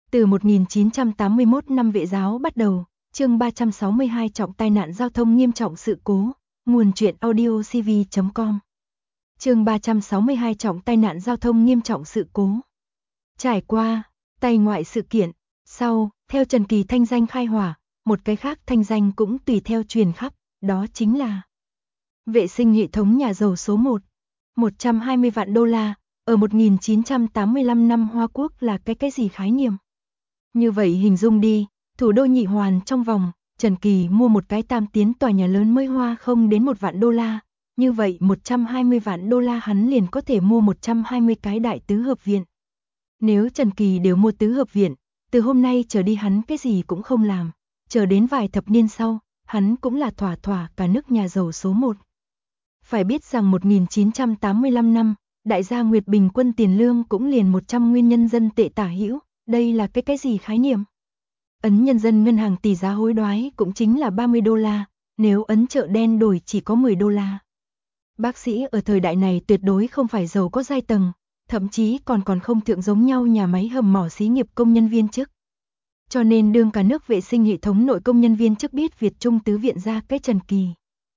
Từ 1981 năm Vệ giáo bắt đầu, chương 362 trọng tai nạn giao thông nghiêm trọng sự cố, nguồn truyện audio cv.com. Chương 362 trọng tai nạn giao thông nghiêm trọng sự cố. Trải qua tai ngoại sự kiện, sau, theo Trần Kỳ thanh danh khai hỏa, một cái khác thanh danh cũng tùy theo truyền khắp, đó chính là vệ sinh hệ thống nhà giàu số 1. 120 vạn đô la, ở 1985 năm Hoa Quốc là cái gì khái niệm? Như vậy hình dung đi, thủ đô nhị hoàn trong vòng, Trần Kỳ mua một cái tam tiến tòa nhà lớn mới hoa không đến 1 vạn đô la, như vậy 120 vạn đô la hắn liền có thể mua 120 cái đại tứ hợp viện. Nếu Trần Kỳ đều mua tứ hợp viện, từ hôm nay trở đi hắn cái gì cũng không làm, chờ đến vài thập niên sau, hắn cũng là thỏa thỏa cả nước nhà giàu số 1. Phải biết rằng 1985 năm, đại gia Nguyệt bình quân tiền lương cũng liền 100 nguyên nhân dân tệ tả hữu, đây là cái gì khái niệm? Ấn nhân dân ngân hàng tỷ giá hối đoái cũng chính là 30 đô la, nếu ấn chợ đen đổi chỉ có 10 đô la. Bác sĩ ở thời đại này tuyệt đối không phải giàu có giai tầng, thậm chí còn không thượng giống nhau nhà máy hầm mỏ xí nghiệp công nhân viên chức. Cho nên đương cả nước vệ sinh hệ thống nội công nhân viên chức biết Việt Trung tứ viện ra cái Trần Kỳ.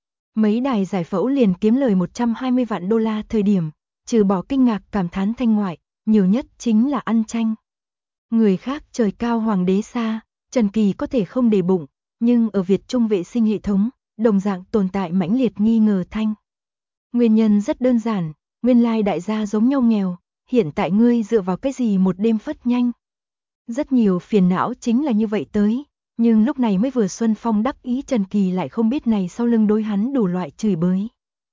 Mấy đài giải phẫu liền kiếm lời 120 vạn đô la thời điểm, trừ bỏ kinh ngạc cảm thán thanh ngoại, nhiều nhất chính là ăn chanh. Người khác trời cao hoàng đế xa, Trần Kỳ có thể không để bụng, nhưng ở Việt Trung vệ sinh hệ thống, đồng dạng tồn tại mãnh liệt nghi ngờ thanh. Nguyên nhân rất đơn giản, nguyên lai đại gia giống nhau nghèo, hiện tại ngươi dựa vào cái gì một đêm phất nhanh. Rất nhiều phiền não chính là như vậy tới, nhưng lúc này mới vừa xuân phong đắc ý Trần Kỳ lại không biết này sau lưng đối hắn đủ loại chửi bới.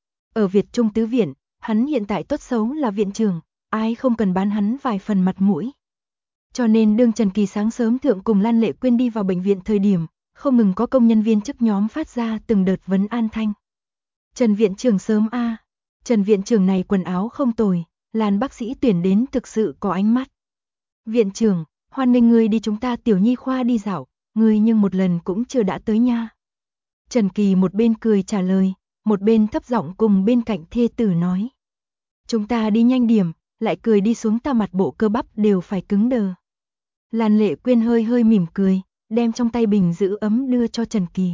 Ở Việt Trung tứ viện, hắn hiện tại tốt xấu là viện trưởng, ai không cần bán hắn vài phần mặt mũi. Cho nên đương Trần Kỳ sáng sớm thượng cùng Lan Lệ Quyên đi vào bệnh viện thời điểm, không ngừng có công nhân viên chức nhóm phát ra từng đợt vấn an thanh. Trần viện trưởng sớm a, Trần viện trưởng này quần áo không tồi, Lan bác sĩ tuyển đến thực sự có ánh mắt. Viện trưởng, hoan nghênh ngươi đi chúng ta tiểu nhi khoa đi dạo, ngươi nhưng một lần cũng chưa đã tới nha. Trần Kỳ một bên cười trả lời, một bên thấp giọng cùng bên cạnh thê tử nói. Chúng ta đi nhanh điểm, lại cười đi xuống ta mặt bộ cơ bắp đều phải cứng đờ. Lan Lệ Quyên hơi mỉm cười, đem trong tay bình giữ ấm đưa cho Trần Kỳ.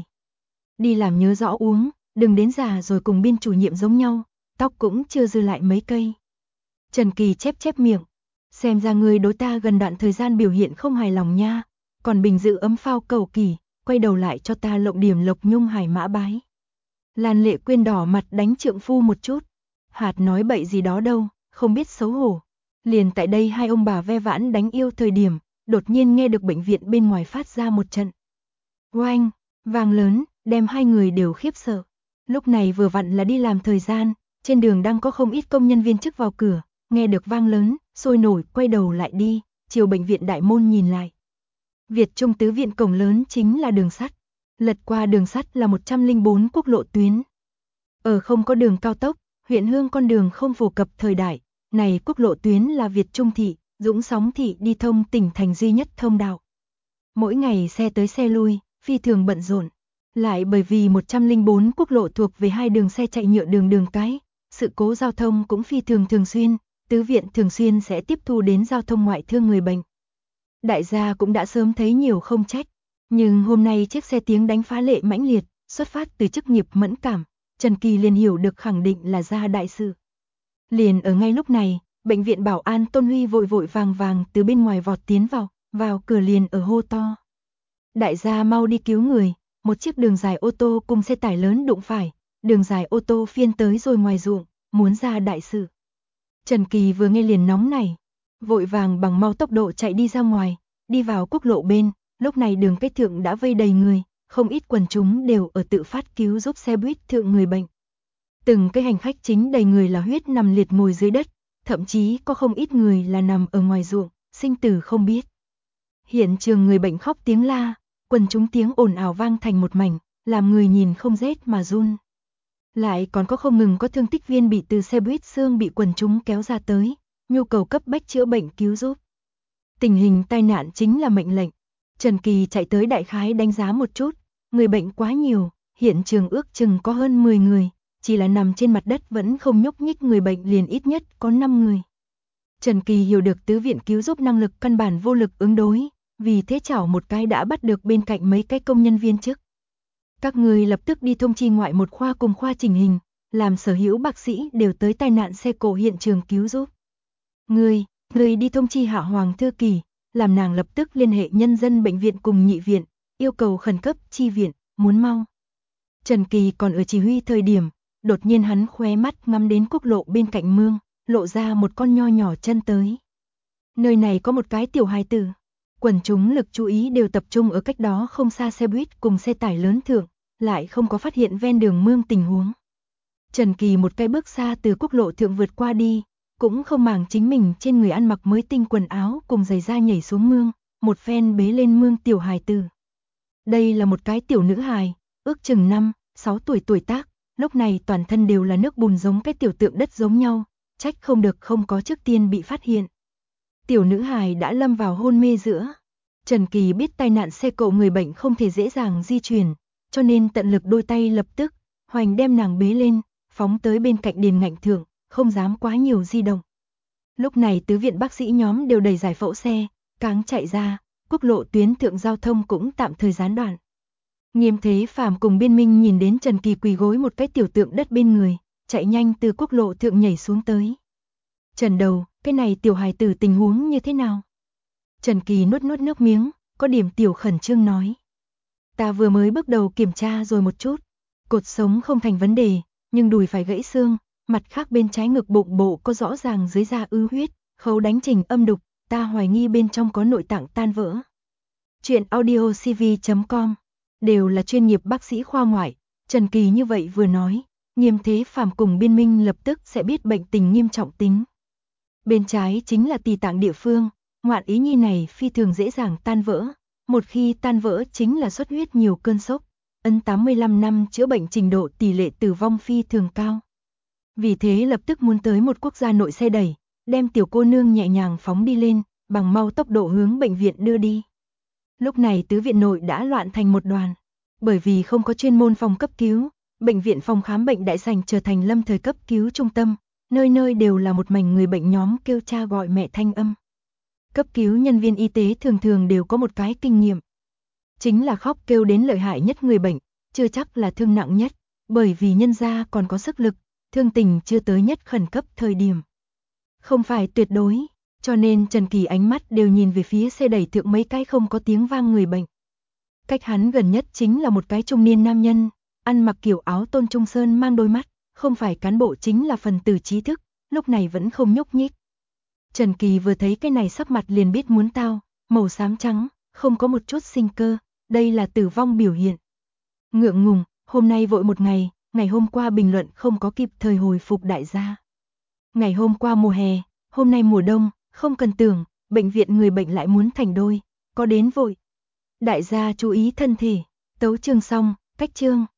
Đi làm nhớ rõ uống, đừng đến già rồi cùng biên chủ nhiệm giống nhau, tóc cũng chưa dư lại mấy cây. Trần Kỳ chép miệng, xem ra người đối ta gần đoạn thời gian biểu hiện không hài lòng nha, còn bình giữ ấm phao cầu kỳ, quay đầu lại cho ta lộng điểm Lộc Nhung Hải Mã bái. Lan Lệ Quyên đỏ mặt đánh trượng phu một chút, hạt nói bậy gì đó đâu, không biết xấu hổ. Liền tại đây hai ông bà ve vãn đánh yêu thời điểm, đột nhiên nghe được bệnh viện bên ngoài phát ra một trận oanh, vang lớn, đem hai người đều khiếp sợ. Lúc này vừa vặn là đi làm thời gian, trên đường đang có không ít công nhân viên chức vào cửa, nghe được vang lớn, sôi nổi quay đầu lại đi, chiều bệnh viện đại môn nhìn lại. Việt Trung tứ viện cổng lớn chính là đường sắt, lật qua đường sắt là 104 quốc lộ tuyến. Ở không có đường cao tốc, huyện Hương con đường không phổ cập thời đại, này quốc lộ tuyến là Việt Trung thị, Dũng Sóng thị đi thông tỉnh thành duy nhất thông đạo. Mỗi ngày xe tới xe lui, phi thường bận rộn. Lại bởi vì 104 quốc lộ thuộc về hai đường xe chạy nhựa đường cái, sự cố giao thông cũng phi thường xuyên, tứ viện thường xuyên sẽ tiếp thu đến giao thông ngoại thương người bệnh. Đại gia cũng đã sớm thấy nhiều không trách, nhưng hôm nay chiếc xe tiếng đánh phá lệ mãnh liệt, xuất phát từ chức nghiệp mẫn cảm, Trần Kỳ liền hiểu được khẳng định là ra đại sự. Liền ở ngay lúc này, bệnh viện bảo an Tôn Huy vội vàng từ bên ngoài vọt tiến vào cửa liền ở hô to. Đại gia mau đi cứu người, một chiếc đường dài ô tô cùng xe tải lớn đụng phải, đường dài ô tô phiên tới rồi ngoài ruộng, muốn ra đại sự. Trần Kỳ vừa nghe liền nóng này, vội vàng bằng mau tốc độ chạy đi ra ngoài, đi vào quốc lộ bên, lúc này đường cái thượng đã vây đầy người, không ít quần chúng đều ở tự phát cứu giúp xe buýt thượng người bệnh. Từng cái hành khách chính đầy người là huyết nằm liệt ngồi dưới đất, thậm chí có không ít người là nằm ở ngoài ruộng, sinh tử không biết. Hiện trường người bệnh khóc tiếng la, quần chúng tiếng ồn ào vang thành một mảnh, làm người nhìn không rét mà run. Lại còn có không ngừng có thương tích viên bị từ xe buýt xương bị quần chúng kéo ra tới, nhu cầu cấp bách chữa bệnh cứu giúp. Tình hình tai nạn chính là mệnh lệnh. Trần Kỳ chạy tới đại khái đánh giá một chút, người bệnh quá nhiều, hiện trường ước chừng có hơn 10 người, chỉ là nằm trên mặt đất vẫn không nhúc nhích người bệnh liền ít nhất có 5 người. Trần Kỳ hiểu được tứ viện cứu giúp năng lực căn bản vô lực ứng đối, vì thế chảo một cái đã bắt được bên cạnh mấy cái công nhân viên chức. Các người lập tức đi thông chi ngoại một khoa cùng khoa chỉnh hình, làm sở hữu bác sĩ đều tới tai nạn xe cộ hiện trường cứu giúp. Người đi thông chi Hạ Hoàng Thư Kỳ, làm nàng lập tức liên hệ nhân dân bệnh viện cùng nhị viện, yêu cầu khẩn cấp chi viện, muốn mau. Trần Kỳ còn ở chỉ huy thời điểm, đột nhiên hắn khóe mắt ngắm đến quốc lộ bên cạnh mương, lộ ra một con nho nhỏ chân tới. Nơi này có một cái tiểu hài tử. Quần chúng lực chú ý đều tập trung ở cách đó không xa xe buýt cùng xe tải lớn thượng, lại không có phát hiện ven đường mương tình huống. Trần Kỳ một cái bước xa từ quốc lộ thượng vượt qua đi, cũng không màng chính mình trên người ăn mặc mới tinh quần áo cùng giày da nhảy xuống mương, một phen bế lên mương tiểu hài tử. Đây là một cái tiểu nữ hài, ước chừng 5-6 tuổi tuổi tác, lúc này toàn thân đều là nước bùn giống cái tiểu tượng đất giống nhau, trách không được không có trước tiên bị phát hiện. Tiểu nữ hài đã lâm vào hôn mê giữa. Trần Kỳ biết tai nạn xe cộ người bệnh không thể dễ dàng di chuyển, cho nên tận lực đôi tay lập tức, hoành đem nàng bế lên, phóng tới bên cạnh điền ngạnh thượng, không dám quá nhiều di động. Lúc này tứ viện bác sĩ nhóm đều đẩy giải phẫu xe, cáng chạy ra, quốc lộ tuyến thượng giao thông cũng tạm thời gián đoạn. Nghiêm Thế Phàm cùng Biên Minh nhìn đến Trần Kỳ quỳ gối một cái tiểu tượng đất bên người, chạy nhanh từ quốc lộ thượng nhảy xuống tới. Trần Đầu, cái này tiểu hài tử tình huống như thế nào? Trần Kỳ nuốt nước miếng, có điểm tiểu khẩn trương nói. Ta vừa mới bước đầu kiểm tra rồi một chút, cột sống không thành vấn đề, nhưng đùi phải gãy xương, mặt khác bên trái ngực bụng bộ có rõ ràng dưới da ứ huyết, khấu đánh trình âm đục, ta hoài nghi bên trong có nội tạng tan vỡ. Chuyện audiocv.com, đều là chuyên nghiệp bác sĩ khoa ngoại, Trần Kỳ như vậy vừa nói, Nghiêm Thế Phàm cùng Biên Minh lập tức sẽ biết bệnh tình nghiêm trọng tính. Bên trái chính là tỳ tạng địa phương, ngoạn ý nhi này phi thường dễ dàng tan vỡ, một khi tan vỡ chính là xuất huyết nhiều cơn sốc, ấn 85 năm chữa bệnh trình độ tỷ lệ tử vong phi thường cao. Vì thế lập tức muốn tới một quốc gia nội xe đẩy, đem tiểu cô nương nhẹ nhàng phóng đi lên, bằng mau tốc độ hướng bệnh viện đưa đi. Lúc này tứ viện nội đã loạn thành một đoàn, bởi vì không có chuyên môn phòng cấp cứu, bệnh viện phòng khám bệnh đại sảnh trở thành lâm thời cấp cứu trung tâm, nơi nơi đều là một mảnh người bệnh nhóm kêu cha gọi mẹ thanh âm. Cấp cứu nhân viên y tế thường thường đều có một cái kinh nghiệm, chính là khóc kêu đến lợi hại nhất người bệnh, chưa chắc là thương nặng nhất, bởi vì nhân gia còn có sức lực, thương tình chưa tới nhất khẩn cấp thời điểm. Không phải tuyệt đối, cho nên Trần Kỳ ánh mắt đều nhìn về phía xe đẩy thượng mấy cái không có tiếng vang người bệnh. Cách hắn gần nhất chính là một cái trung niên nam nhân, ăn mặc kiểu áo tôn trung sơn mang đôi mắt, không phải cán bộ chính là phần tử trí thức, lúc này vẫn không nhúc nhích. Trần Kỳ vừa thấy cái này sắc mặt liền biết muốn tao, màu xám trắng, không có một chút sinh cơ, đây là tử vong biểu hiện. Ngượng ngùng, hôm nay vội một ngày, ngày hôm qua bình luận không có kịp thời hồi phục đại gia. Ngày hôm qua mùa hè, hôm nay mùa đông, không cần tưởng, bệnh viện người bệnh lại muốn thành đôi, có đến vội. Đại gia chú ý thân thể, tấu chương xong, cách chương.